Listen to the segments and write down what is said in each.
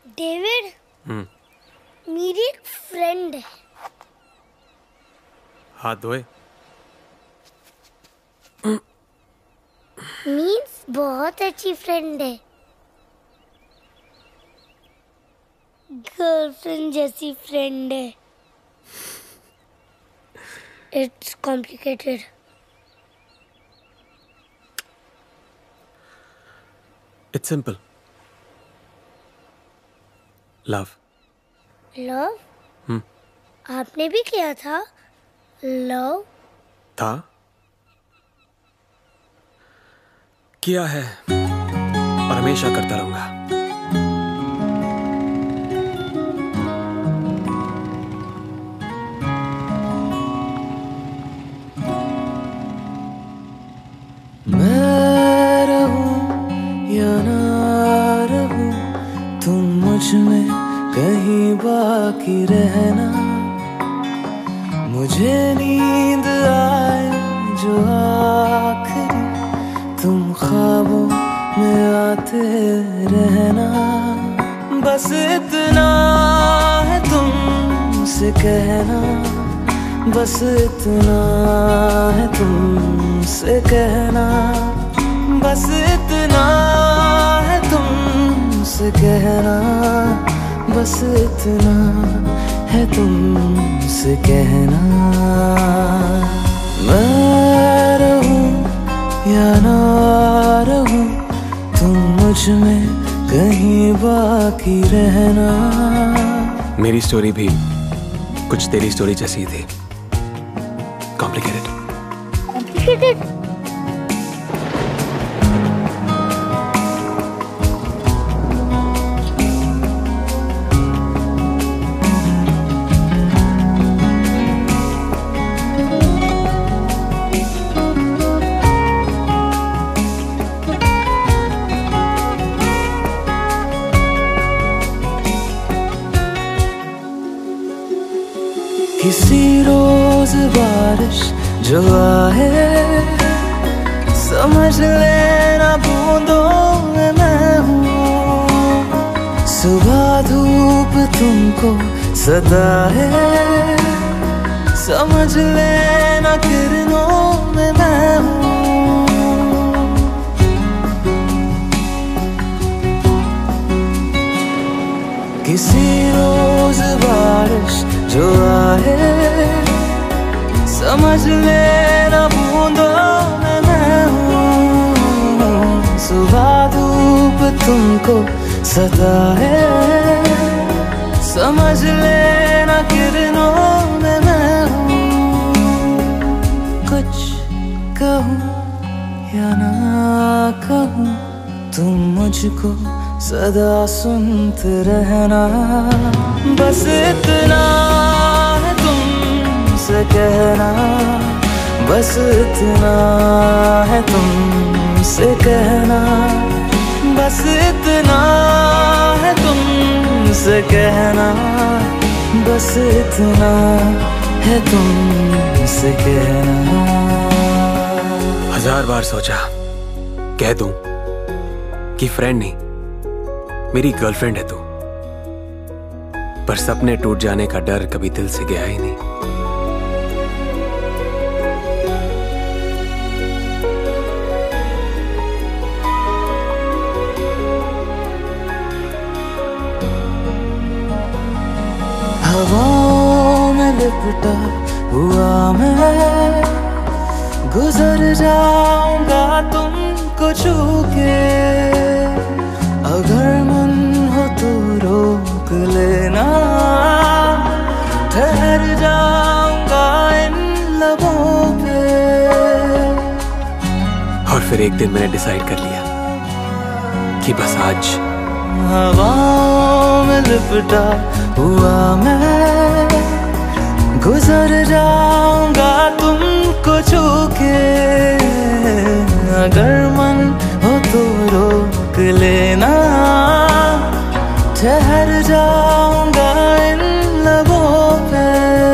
David, मेरी एक friend है। हाथ धोए। मीन्स बहुत अच्छी फ्रेंड है, गर्लफ्रेंड जैसी फ्रेंड है। It's complicated. It's simple. Love. Love? आपने भी किया था लव? था, किया है और हमेशा करता रहूंगा। मैं रहूं या ना रहूं, तुम मुझ में कहीं बाकी रहना। मुझे नींद आए जो आखिरी, तुम ख्वाबों में आते रहना। बस इतना है तुमसे कहना, बस इतना है तुमसे कहना, बस इतना है तुमसे कहना, बस इतना है तुमसे कहना। मैं रहूं या ना रहूं, तुम मुझ में कहीं बाकी रहना। मेरी स्टोरी भी कुछ तेरी स्टोरी जैसी थी। कॉम्प्लिकेटेड। कॉम्प्लिकेटेड? किसी रोज बारिश जो आए, समझ लेना बूंदों में मैं हूँ। सुबह धूप तुमको सताए, समझ लेना किरणों में मैं हूँ। किसी रोज बारिश जो आए, समझ लेना बूंदों में मैं हूँ। सुबह धूप तुमको सताए, समझ लेना किरणों में मैं हूँ। कुछ कहूँ या ना कहूँ, तुम मुझको सदा सुनते रहना। बस इतना है तुमसे कहना, बस इतना है तुमसे कहना, बस इतना है तुमसे कहना, बस इतना है तुमसे कहना। 1000 बार सोचा कह दूं कि फ्रेंड नहीं, मेरी गर्लफ्रेंड है तू, पर सपने टूट जाने का डर कभी दिल से गया ही नहीं। हवाओं में लिपटा हुआ मैं, गुजर जाऊंगा तुमको छू के। अगर मन हो तो रोक लेना, ठहर जाऊंगा इन लबों पे। और फिर एक दिन मैंने डिसाइड कर लिया कि बस आज। हवाओं में लिपटा हुआ मैं, गुजर जाऊंगा तुमको छू के। अगर मन हो तो रोक लेना, ठहर जाऊंगा इन लबों पे।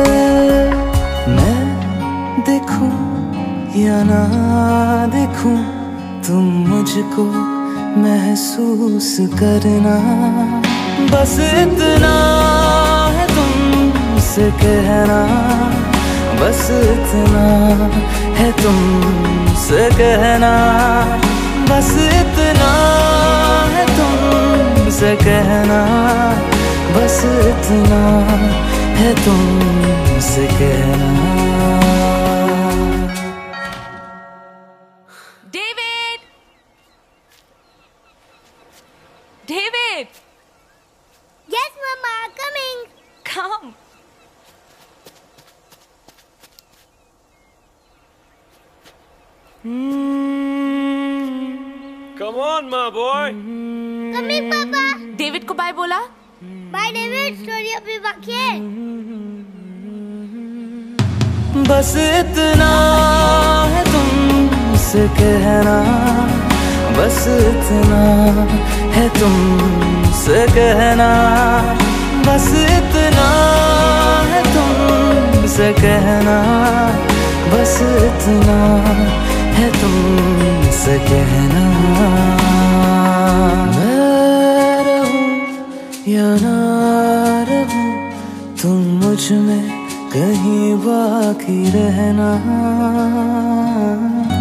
मैं देखूं या ना देखूं, तुम मुझको महसूस करना। बस इतना है तुमसे कहना, बस इतना है तुमसे कहना, बस इतना है तुमसे कहना, बस इतना है तुमसे कहना। David! David! Yes, Mama, coming. Come. Come on, my boy. Coming, Papa. David को बाय बोला? Bye, David. Story अभी बाकी है. बस इतना है तुमसे कहना, बस इतना है तुमसे कहना, बस इतना है तुमसे कहना, बस इतना है तुमसे कहना। मैं रहूं या ना रहूं, तुम मुझ में कहीं बाकी रहना।